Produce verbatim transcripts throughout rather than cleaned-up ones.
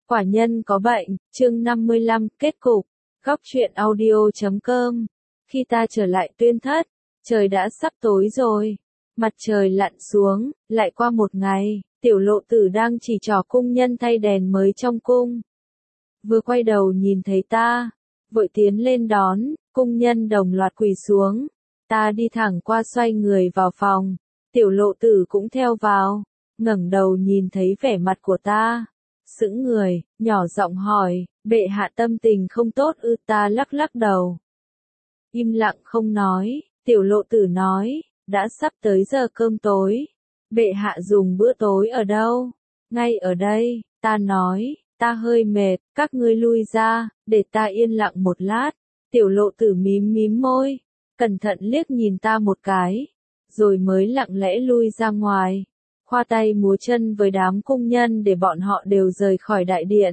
Quả nhân có bệnh, chương năm mươi lăm, kết cục. Góc truyện audio chấm com. Khi ta trở lại Tuyên Thất, trời đã sắp tối rồi. Mặt trời lặn xuống, lại qua một ngày, Tiểu Lộ Tử đang chỉ trỏ cung nhân thay đèn mới trong cung. Vừa quay đầu nhìn thấy ta, vội tiến lên đón, cung nhân đồng loạt quỳ xuống. Ta đi thẳng qua xoay người vào phòng, Tiểu Lộ Tử cũng theo vào, ngẩng đầu nhìn thấy vẻ mặt của ta. Sững người, nhỏ giọng hỏi, bệ hạ tâm tình không tốt ư? Ta lắc lắc đầu. Im lặng không nói, Tiểu Lộ Tử nói, đã sắp tới giờ cơm tối. Bệ hạ dùng bữa tối ở đâu? Ngay ở đây, ta nói, ta hơi mệt, các ngươi lui ra, để ta yên lặng một lát. Tiểu Lộ Tử mím mím môi, cẩn thận liếc nhìn ta một cái, rồi mới lặng lẽ lui ra ngoài. Khoa tay múa chân với đám cung nhân để bọn họ đều rời khỏi đại điện.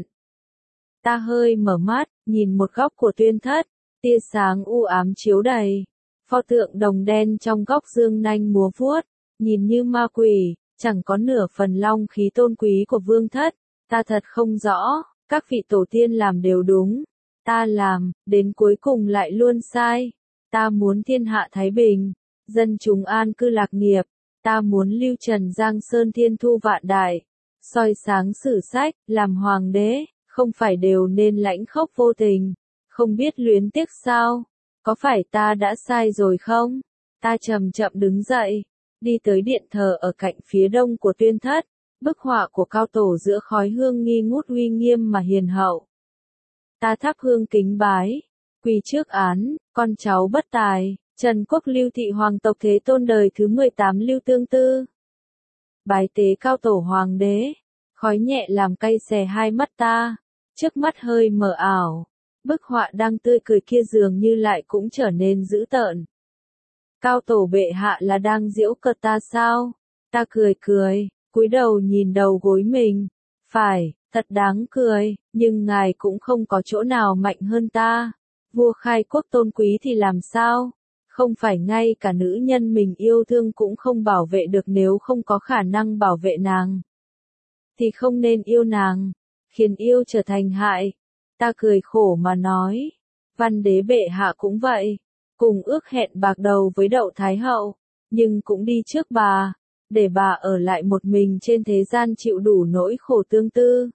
Ta hơi mở mắt, nhìn một góc của Tuyên Thất, tia sáng u ám chiếu đầy. Pho tượng đồng đen trong góc dương nanh múa vuốt, nhìn như ma quỷ, chẳng có nửa phần long khí tôn quý của Vương Thất. Ta thật không rõ, các vị tổ tiên làm đều đúng, ta làm, đến cuối cùng lại luôn sai. Ta muốn thiên hạ thái bình, dân chúng an cư lạc nghiệp. Ta muốn lưu trần giang sơn thiên thu vạn đại, soi sáng sử sách, làm hoàng đế, không phải đều nên lãnh khốc vô tình, không biết luyến tiếc sao? Có phải ta đã sai rồi không? Ta chậm chậm đứng dậy, đi tới điện thờ ở cạnh phía đông của Tuyên Thất, bức họa của Cao Tổ giữa khói hương nghi ngút uy nghiêm mà hiền hậu. Ta thắp hương kính bái, quỳ trước án, con cháu bất tài. Trần Quốc Lưu Thị Hoàng tộc Thế Tôn đời thứ mười tám Lưu Tương Tư. Bái tế Cao Tổ Hoàng đế, khói nhẹ làm cay xè hai mắt ta, trước mắt hơi mờ ảo, bức họa đang tươi cười kia dường như lại cũng trở nên dữ tợn. Cao Tổ bệ hạ là đang giễu cợt ta sao? Ta cười cười, cúi đầu nhìn đầu gối mình, phải, thật đáng cười, nhưng ngài cũng không có chỗ nào mạnh hơn ta. Vua khai quốc tôn quý thì làm sao? Không phải ngay cả nữ nhân mình yêu thương cũng không bảo vệ được, nếu không có khả năng bảo vệ nàng thì không nên yêu nàng, khiến yêu trở thành hại. Ta cười khổ mà nói, Văn đế bệ hạ cũng vậy, cùng ước hẹn bạc đầu với Đậu Thái hậu, nhưng cũng đi trước bà, để bà ở lại một mình trên thế gian chịu đủ nỗi khổ tương tư.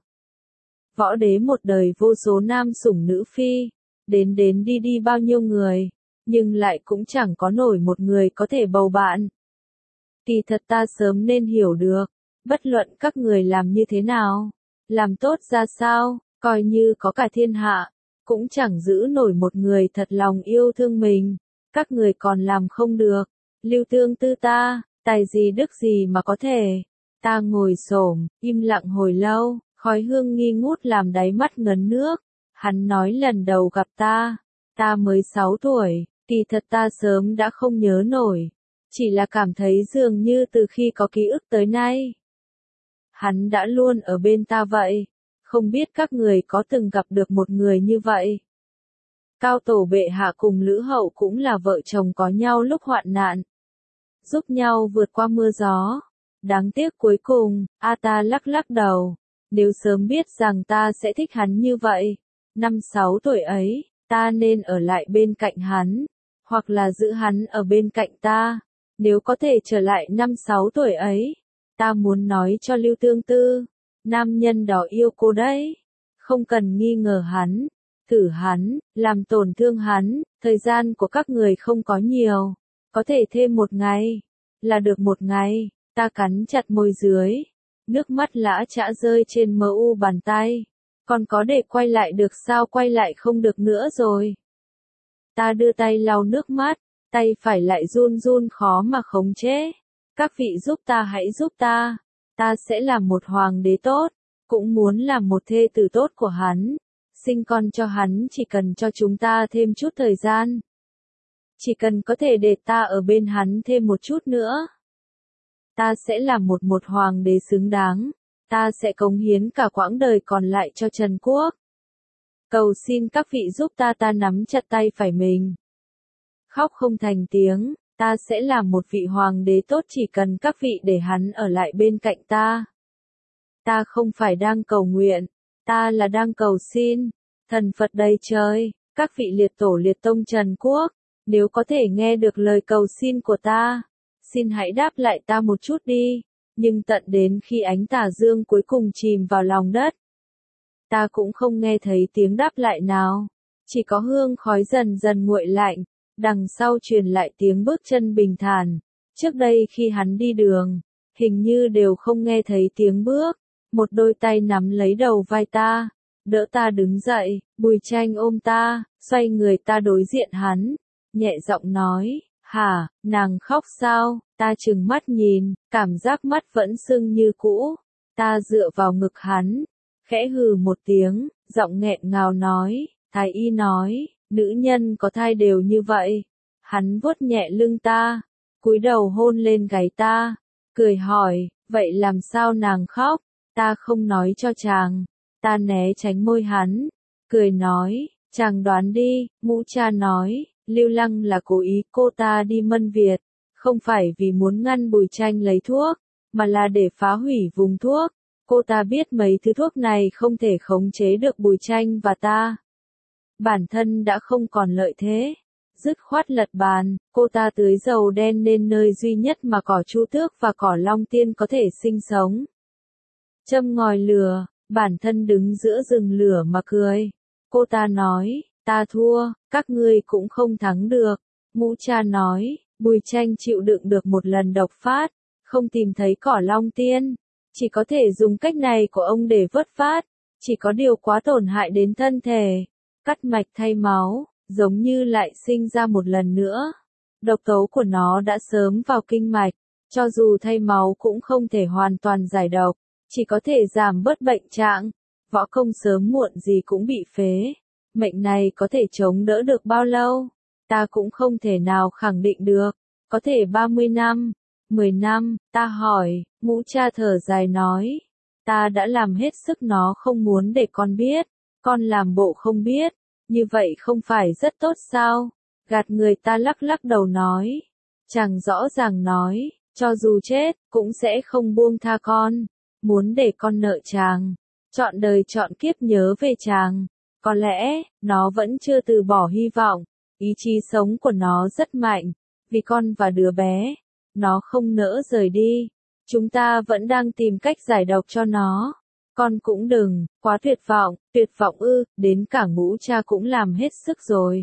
Võ đế một đời vô số nam sủng nữ phi, đến đến đi đi bao nhiêu người, nhưng lại cũng chẳng có nổi một người có thể bầu bạn. Kỳ thật ta sớm nên hiểu được, bất luận các người làm như thế nào, làm tốt ra sao, coi như có cả thiên hạ, cũng chẳng giữ nổi một người thật lòng yêu thương mình. Các người còn làm không được. Lưu Tương Tư ta, tài gì đức gì mà có thể. Ta ngồi xổm, im lặng hồi lâu, khói hương nghi ngút làm đáy mắt ngấn nước. Hắn nói lần đầu gặp ta, ta mới sáu tuổi. Kỳ thật ta sớm đã không nhớ nổi, chỉ là cảm thấy dường như từ khi có ký ức tới nay, hắn đã luôn ở bên ta vậy. Không biết các người có từng gặp được một người như vậy. Cao Tổ bệ hạ cùng Lữ hậu cũng là vợ chồng có nhau lúc hoạn nạn, giúp nhau vượt qua mưa gió. Đáng tiếc cuối cùng, a ta lắc lắc đầu, nếu sớm biết rằng ta sẽ thích hắn như vậy, năm sáu tuổi ấy, ta nên ở lại bên cạnh hắn, hoặc là giữ hắn ở bên cạnh ta. Nếu có thể trở lại năm sáu tuổi ấy, ta muốn nói cho Lưu Tương Tư, nam nhân đó yêu cô đấy, không cần nghi ngờ hắn, thử hắn, làm tổn thương hắn. Thời gian của các người không có nhiều, có thể thêm một ngày, là được một ngày. Ta cắn chặt môi dưới, nước mắt lã chã rơi trên mờ u bàn tay. Còn có để quay lại được sao? Quay lại không được nữa rồi. Ta đưa tay lau nước mắt, tay phải lại run run khó mà khống chế. Các vị giúp ta, hãy giúp ta. Ta sẽ làm một hoàng đế tốt, cũng muốn làm một thê tử tốt của hắn. Sinh con cho hắn, chỉ cần cho chúng ta thêm chút thời gian. Chỉ cần có thể để ta ở bên hắn thêm một chút nữa. Ta sẽ làm một một hoàng đế xứng đáng. Ta sẽ cống hiến cả quãng đời còn lại cho Trần Quốc. Cầu xin các vị giúp ta. Ta nắm chặt tay phải mình, khóc không thành tiếng. Ta sẽ làm một vị hoàng đế tốt, chỉ cần các vị để hắn ở lại bên cạnh ta. Ta không phải đang cầu nguyện, Ta là đang cầu xin, thần Phật đầy trời, các vị liệt tổ liệt tông Trần Quốc, nếu có thể nghe được lời cầu xin của ta, xin hãy đáp lại ta một chút đi, nhưng tận đến khi ánh tà dương cuối cùng chìm vào lòng đất, ta cũng không nghe thấy tiếng đáp lại nào, chỉ có hương khói dần dần nguội lạnh, đằng sau truyền lại tiếng bước chân bình thản. Trước đây khi hắn đi đường, hình như đều không nghe thấy tiếng bước, một đôi tay nắm lấy đầu vai ta, đỡ ta đứng dậy, Bùi Tranh ôm ta, xoay người ta đối diện hắn, nhẹ giọng nói, hả, nàng khóc sao, ta trừng mắt nhìn, cảm giác mắt vẫn sưng như cũ, ta dựa vào ngực hắn, khẽ hừ một tiếng, giọng nghẹn ngào nói, thái y nói, nữ nhân có thai đều như vậy, hắn vuốt nhẹ lưng ta, cúi đầu hôn lên gáy ta, cười hỏi, vậy làm sao nàng khóc, ta không nói cho chàng, ta né tránh môi hắn, cười nói, chàng đoán đi, Ngũ Cha nói, Lưu Lăng là cố ý cô ta đi Mân Việt, không phải vì muốn ngăn Bùi Tranh lấy thuốc, mà là để phá hủy vùng thuốc, cô ta biết mấy thứ thuốc này không thể khống chế được Bùi Tranh và ta. Bản thân đã không còn lợi thế. Dứt khoát lật bàn, cô ta tưới dầu đen lên nơi duy nhất mà cỏ Chu Tước và cỏ Long Tiên có thể sinh sống. Châm ngòi lửa, bản thân đứng giữa rừng lửa mà cười. Cô ta nói, ta thua, các ngươi cũng không thắng được. Ngũ Cha nói, Bùi Tranh chịu đựng được một lần độc phát, không tìm thấy cỏ Long Tiên. Chỉ có thể dùng cách này của ông để vớt phát, chỉ có điều quá tổn hại đến thân thể. Cắt mạch thay máu, giống như lại sinh ra một lần nữa. Độc tố của nó đã sớm vào kinh mạch, cho dù thay máu cũng không thể hoàn toàn giải độc, chỉ có thể giảm bớt bệnh trạng. Võ công sớm muộn gì cũng bị phế. Mệnh này có thể chống đỡ được bao lâu? Ta cũng không thể nào khẳng định được. Có thể ba mươi năm, mười năm, ta hỏi, Ngũ Cha thở dài nói. Ta đã làm hết sức nó không muốn để con biết, con làm bộ không biết. Như vậy không phải rất tốt sao? Gạt người ta lắc lắc đầu nói. Chàng rõ ràng nói, cho dù chết, cũng sẽ không buông tha con. Muốn để con nợ chàng. Chọn đời chọn kiếp nhớ về chàng. Có lẽ, nó vẫn chưa từ bỏ hy vọng. Ý chí sống của nó rất mạnh. Vì con và đứa bé. Nó không nỡ rời đi. Chúng ta vẫn đang tìm cách giải độc cho nó. Con cũng đừng, quá tuyệt vọng, tuyệt vọng ư, đến cả Ngũ Cha cũng làm hết sức rồi.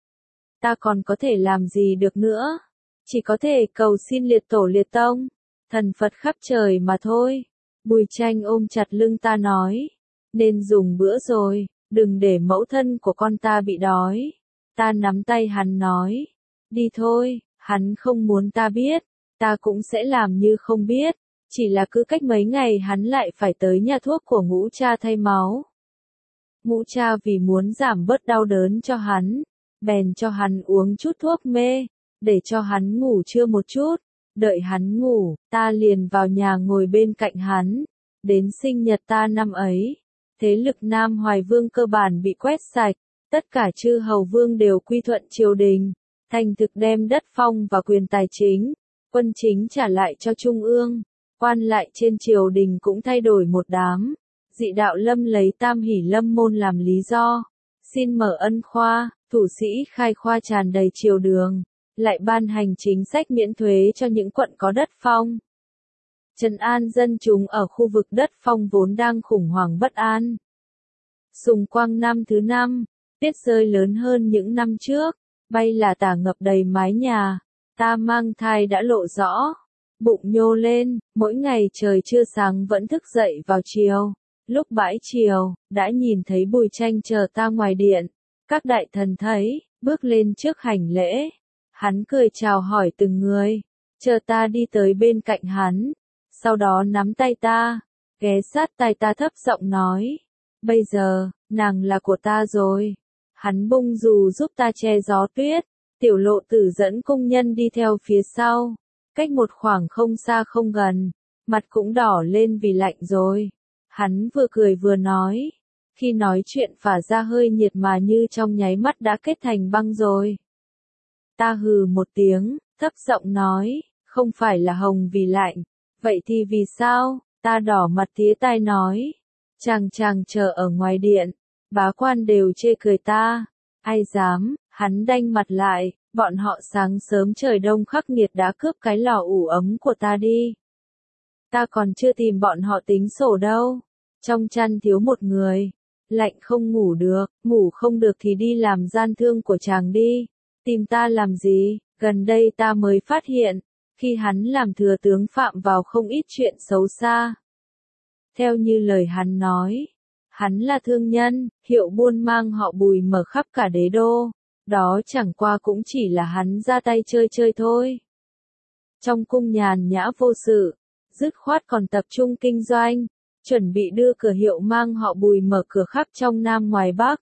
Ta còn có thể làm gì được nữa? Chỉ có thể cầu xin liệt tổ liệt tông, thần Phật khắp trời mà thôi. Bùi Tranh ôm chặt lưng ta nói, nên dùng bữa rồi, đừng để mẫu thân của con ta bị đói. Ta nắm tay hắn nói, đi thôi, hắn không muốn ta biết, ta cũng sẽ làm như không biết. Chỉ là cứ cách mấy ngày hắn lại phải tới nhà thuốc của Ngũ Cha thay máu. Ngũ Cha vì muốn giảm bớt đau đớn cho hắn, bèn cho hắn uống chút thuốc mê, để cho hắn ngủ trưa một chút. Đợi hắn ngủ, ta liền vào nhà ngồi bên cạnh hắn. Đến sinh nhật ta năm ấy, thế lực Nam Hoài Vương cơ bản bị quét sạch, tất cả chư hầu vương đều quy thuận triều đình, thành thực đem đất phong và quyền tài chính, quân chính trả lại cho trung ương. Quan lại trên triều đình cũng thay đổi một đám. Dị đạo Lâm lấy Tam Hỷ Lâm môn làm lý do, xin mở ân khoa, thủ sĩ khai khoa tràn đầy triều đường, lại ban hành chính sách miễn thuế cho những quận có đất phong. Trấn an dân chúng ở khu vực đất phong vốn đang khủng hoảng bất an. Sùng Quang năm thứ năm, tuyết rơi lớn hơn những năm trước, bay là tả ngập đầy mái nhà, ta mang thai đã lộ rõ. Bụng nhô lên, mỗi ngày trời chưa sáng vẫn thức dậy vào chiều. Lúc bãi chiều, đã nhìn thấy Bùi Tranh chờ ta ngoài điện. Các đại thần thấy, bước lên trước hành lễ. Hắn cười chào hỏi từng người. Chờ ta đi tới bên cạnh hắn. Sau đó nắm tay ta, ghé sát tai ta thấp giọng nói. Bây giờ, nàng là của ta rồi. Hắn bung dù giúp ta che gió tuyết. Tiểu Lộ Tử dẫn cung nhân đi theo phía sau. Cách một khoảng không xa không gần, mặt cũng đỏ lên vì lạnh rồi. Hắn vừa cười vừa nói, khi nói chuyện phả ra hơi nhiệt mà như trong nháy mắt đã kết thành băng rồi. Ta hừ một tiếng, thấp giọng nói, không phải là hồng vì lạnh, vậy thì vì sao? Ta đỏ mặt tía tai nói, Chàng chàng chờ ở ngoài điện, bá quan đều chê cười ta, ai dám, hắn đanh mặt lại, bọn họ sáng sớm trời đông khắc nghiệt đã cướp cái lò ủ ấm của ta đi. Ta còn chưa tìm bọn họ tính sổ đâu, trong chăn thiếu một người, lạnh không ngủ được, ngủ không được thì đi làm gian thương của chàng đi, tìm ta làm gì, gần đây ta mới phát hiện, khi hắn làm thừa tướng phạm vào không ít chuyện xấu xa. Theo như lời hắn nói, hắn là thương nhân, hiệu buôn mang họ Bùi mở khắp cả đế đô, đó chẳng qua cũng chỉ là hắn ra tay chơi chơi thôi. Trong cung nhàn nhã vô sự, dứt khoát còn tập trung kinh doanh, chuẩn bị đưa cửa hiệu mang họ Bùi mở cửa khắp trong Nam ngoài Bắc.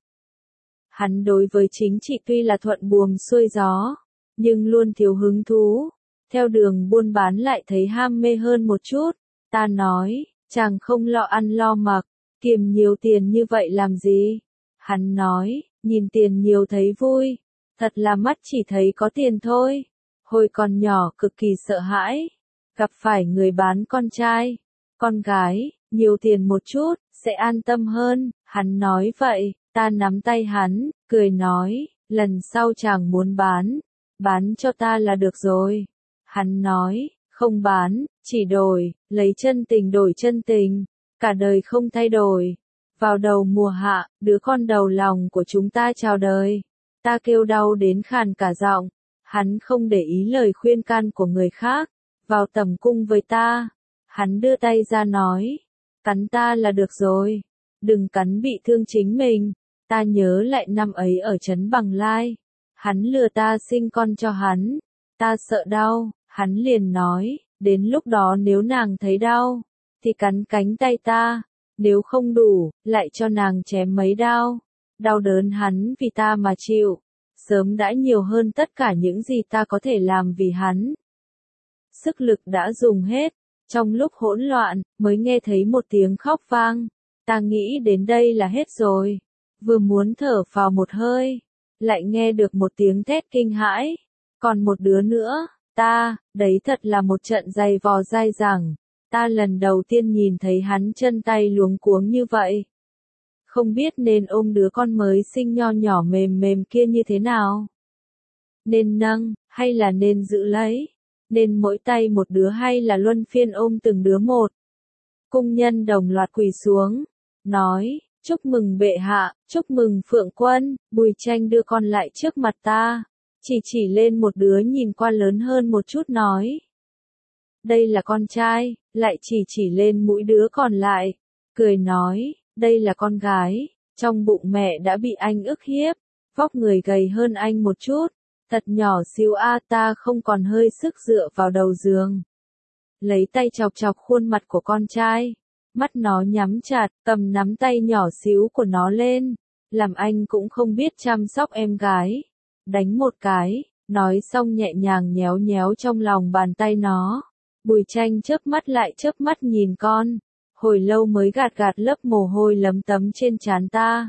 Hắn đối với chính trị tuy là thuận buồm xuôi gió, nhưng luôn thiếu hứng thú, theo đường buôn bán lại thấy ham mê hơn một chút. Ta nói, chàng không lo ăn lo mặc, kiềm nhiều tiền như vậy làm gì? Hắn nói, nhìn tiền nhiều thấy vui, thật là mắt chỉ thấy có tiền thôi. Hồi còn nhỏ cực kỳ sợ hãi, gặp phải người bán con trai, con gái, nhiều tiền một chút, sẽ an tâm hơn. Hắn nói vậy, ta nắm tay hắn, cười nói, lần sau chàng muốn bán, bán cho ta là được rồi. Hắn nói, không bán, chỉ đổi, lấy chân tình đổi chân tình, cả đời không thay đổi. Vào đầu mùa hạ, đứa con đầu lòng của chúng ta chào đời. Ta kêu đau đến khàn cả giọng. Hắn không để ý lời khuyên can của người khác, vào tầm cung với ta. Hắn đưa tay ra nói, cắn ta là được rồi, đừng cắn bị thương chính mình. Ta nhớ lại năm ấy ở trấn Bằng Lai, hắn lừa ta sinh con cho hắn, ta sợ đau, hắn liền nói, đến lúc đó nếu nàng thấy đau, thì cắn cánh tay ta, nếu không đủ, lại cho nàng chém mấy đao. Đau đớn hắn vì ta mà chịu, sớm đã nhiều hơn tất cả những gì ta có thể làm vì hắn. Sức lực đã dùng hết, trong lúc hỗn loạn, mới nghe thấy một tiếng khóc vang, ta nghĩ đến đây là hết rồi, vừa muốn thở phào một hơi, lại nghe được một tiếng thét kinh hãi, còn một đứa nữa, ta, đấy thật là một trận giày vò dai dẳng, ta lần đầu tiên nhìn thấy hắn chân tay luống cuống như vậy. Không biết nên ôm đứa con mới sinh nho nhỏ mềm mềm kia như thế nào. Nên nâng, hay là nên giữ lấy, nên mỗi tay một đứa hay là luân phiên ôm từng đứa một. Cung nhân đồng loạt quỳ xuống, nói, chúc mừng bệ hạ, chúc mừng Phượng Quân. Bùi Tranh đưa con lại trước mặt ta, chỉ chỉ lên một đứa nhìn qua lớn hơn một chút nói. Đây là con trai, lại chỉ chỉ lên mũi đứa còn lại, cười nói, đây là con gái, trong bụng mẹ đã bị anh ức hiếp, vóc người gầy hơn anh một chút, thật nhỏ xíu a, ta không còn hơi sức dựa vào đầu giường. Lấy tay chọc chọc khuôn mặt của con trai, mắt nó nhắm chặt, cầm nắm tay nhỏ xíu của nó lên, làm anh cũng không biết chăm sóc em gái. Đánh một cái, nói xong nhẹ nhàng nhéo nhéo trong lòng bàn tay nó. Bùi Tranh chớp mắt lại chớp mắt nhìn con, hồi lâu mới gạt gạt lớp mồ hôi lấm tấm trên trán ta.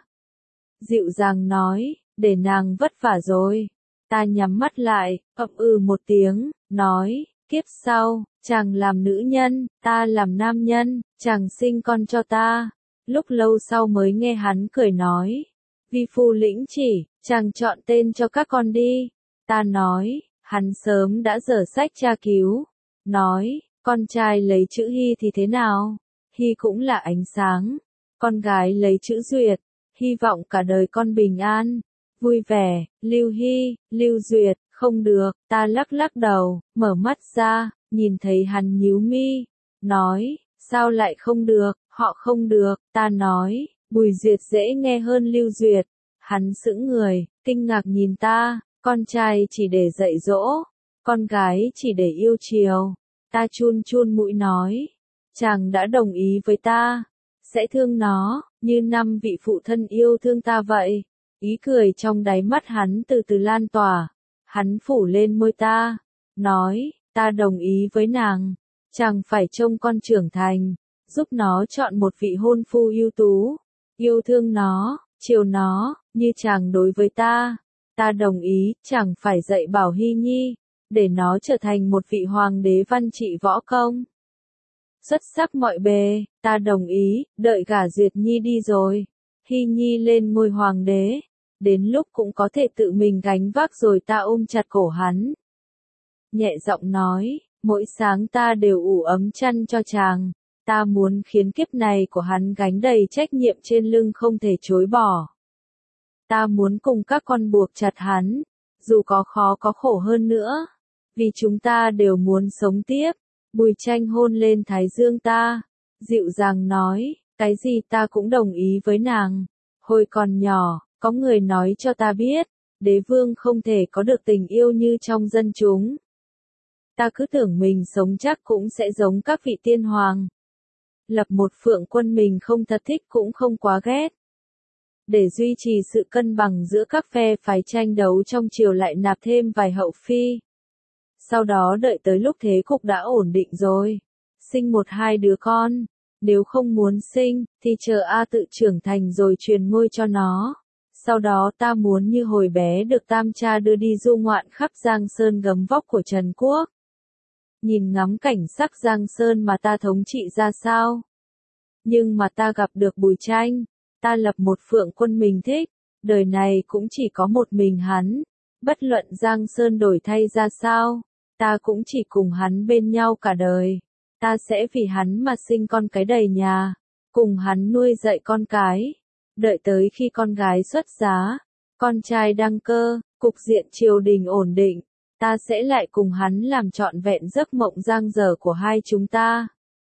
Dịu dàng nói, để nàng vất vả rồi. Ta nhắm mắt lại, ậm ừ một tiếng, nói, kiếp sau, chàng làm nữ nhân, ta làm nam nhân, chàng sinh con cho ta. Lúc lâu sau mới nghe hắn cười nói, vi phu lĩnh chỉ, chàng chọn tên cho các con đi. Ta nói, hắn sớm đã dở sách tra cứu, nói, con trai lấy chữ Hy thì thế nào? Hy cũng là ánh sáng, con gái lấy chữ Duyệt, hy vọng cả đời con bình an, vui vẻ. Lưu Hy, Lưu Duyệt, không được. Ta lắc lắc đầu, mở mắt ra, nhìn thấy hắn nhíu mi, nói, sao lại không được, họ không được. Ta nói, Bùi Duyệt dễ nghe hơn Lưu Duyệt. Hắn sững người, kinh ngạc nhìn ta, con trai chỉ để dạy dỗ, con gái chỉ để yêu chiều. Ta chun chun mũi nói, chàng đã đồng ý với ta, sẽ thương nó, như năm vị phụ thân yêu thương ta vậy. Ý cười trong đáy mắt hắn từ từ lan tỏa, hắn phủ lên môi ta, nói, ta đồng ý với nàng, chàng phải trông con trưởng thành, giúp nó chọn một vị hôn phu ưu tú, yêu thương nó, chiều nó, như chàng đối với ta. Ta đồng ý, chàng phải dạy bảo Hy Nhi, để nó trở thành một vị hoàng đế văn trị võ công. xuất sắc mọi bề, ta đồng ý, đợi gả Duyệt Nhi đi rồi. Hy Nhi lên ngôi hoàng đế, đến lúc cũng có thể tự mình gánh vác rồi ta ôm chặt cổ hắn. Nhẹ giọng nói, mỗi sáng ta đều ủ ấm chăn cho chàng, ta muốn khiến kiếp này của hắn gánh đầy trách nhiệm trên lưng không thể chối bỏ. Ta muốn cùng các con buộc chặt hắn, dù có khó có khổ hơn nữa, vì chúng ta đều muốn sống tiếp. Bùi Tranh hôn lên thái dương ta, dịu dàng nói, cái gì ta cũng đồng ý với nàng. Hồi còn nhỏ, có người nói cho ta biết, đế vương không thể có được tình yêu như trong dân chúng. Ta cứ tưởng mình sống chắc cũng sẽ giống các vị tiên hoàng. Lập một phượng quân mình không thật thích cũng không quá ghét. Để duy trì sự cân bằng giữa các phe phái tranh đấu trong triều lại nạp thêm vài hậu phi. Sau đó đợi tới lúc thế cục đã ổn định rồi, sinh một hai đứa con. Nếu không muốn sinh, thì chờ A tự trưởng thành rồi truyền ngôi cho nó. Sau đó ta muốn như hồi bé được tam cha đưa đi du ngoạn khắp Giang Sơn gấm vóc của Trần Quốc. Nhìn ngắm cảnh sắc Giang Sơn mà ta thống trị ra sao. Nhưng mà ta gặp được Bùi Tranh, ta lập một phượng quân mình thích, đời này cũng chỉ có một mình hắn. Bất luận Giang Sơn đổi thay ra sao, ta cũng chỉ cùng hắn bên nhau cả đời. Ta sẽ vì hắn mà sinh con cái đầy nhà, cùng hắn nuôi dạy con cái. Đợi tới khi con gái xuất giá, con trai đăng cơ, cục diện triều đình ổn định, ta sẽ lại cùng hắn làm trọn vẹn giấc mộng giang dở của hai chúng ta.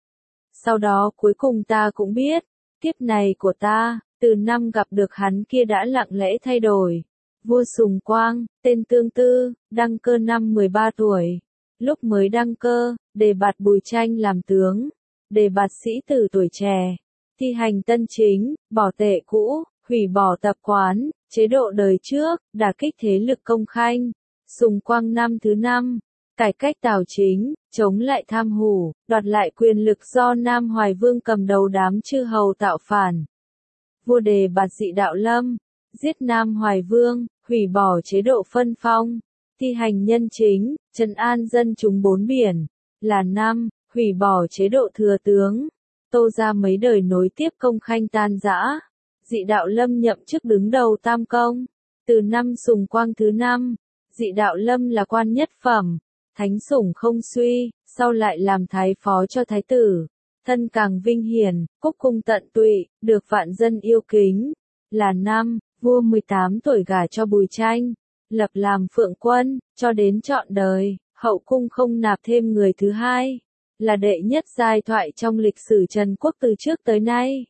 Sau đó cuối cùng ta cũng biết, kiếp này của ta, từ năm gặp được hắn kia đã lặng lẽ thay đổi. Vua Sùng Quang, tên Tương Tư, đăng cơ năm mười ba tuổi. Lúc mới đăng cơ, đề bạt Bùi Tranh làm tướng, đề bạt sĩ tử tuổi trẻ, thi hành tân chính, bỏ tệ cũ, hủy bỏ tập quán, chế độ đời trước, đả kích thế lực công khanh. Sùng Quang năm thứ năm, cải cách tào chính, chống lại tham hủ, đoạt lại quyền lực do Nam Hoài Vương cầm đầu đám chư hầu tạo phản. Vua đề bạt Dị Đạo Lâm, giết Nam Hoài Vương, hủy bỏ chế độ phân phong, thi hành nhân chính, trấn an dân chúng bốn biển, là năm, hủy bỏ chế độ thừa tướng. Tô ra mấy đời nối tiếp công khanh tan rã. Dị Đạo Lâm nhậm chức đứng đầu tam công. Từ năm Sùng Quang thứ năm, Dị Đạo Lâm là quan nhất phẩm, thánh sủng không suy, sau lại làm thái phó cho thái tử. Thân càng vinh hiển, cúc cung tận tụy, được vạn dân yêu kính. Là năm, vua mười tám tuổi gả cho Bùi Tranh, lập làm phượng quân, cho đến trọn đời, hậu cung không nạp thêm người thứ hai. Là đệ nhất giai thoại trong lịch sử Trần Quốc từ trước tới nay.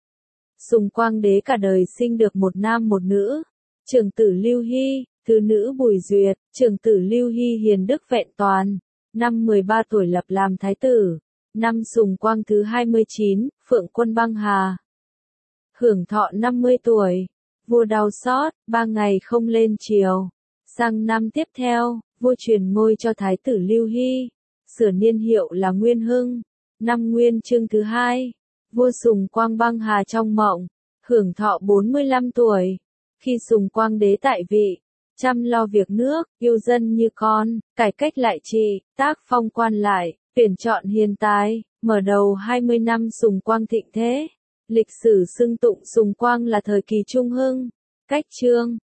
Sùng Quang đế cả đời sinh được một nam một nữ. Trưởng tử Lưu Hy, thứ nữ Bùi Duyệt, trưởng tử Lưu Hy hiền đức vẹn toàn. Năm mười ba tuổi lập làm thái tử. Năm Sùng Quang thứ hai mươi chín, phượng quân băng hà. Hưởng thọ năm mươi tuổi. Vua đau xót, ba ngày không lên triều. Sang năm tiếp theo, vua truyền ngôi cho thái tử Lưu Hy. Sửa niên hiệu là Nguyên Hưng. Năm Nguyên Chương thứ hai, vua Sùng Quang băng hà trong mộng, hưởng thọ bốn mươi lăm tuổi. Khi Sùng Quang đế tại vị, chăm lo việc nước, yêu dân như con, cải cách lại trị, tác phong quan lại, tuyển chọn hiền tài, mở đầu hai mươi năm Sùng Quang thịnh thế. Lịch sử xưng tụng Sùng Quang là thời kỳ trung hưng. Cách chương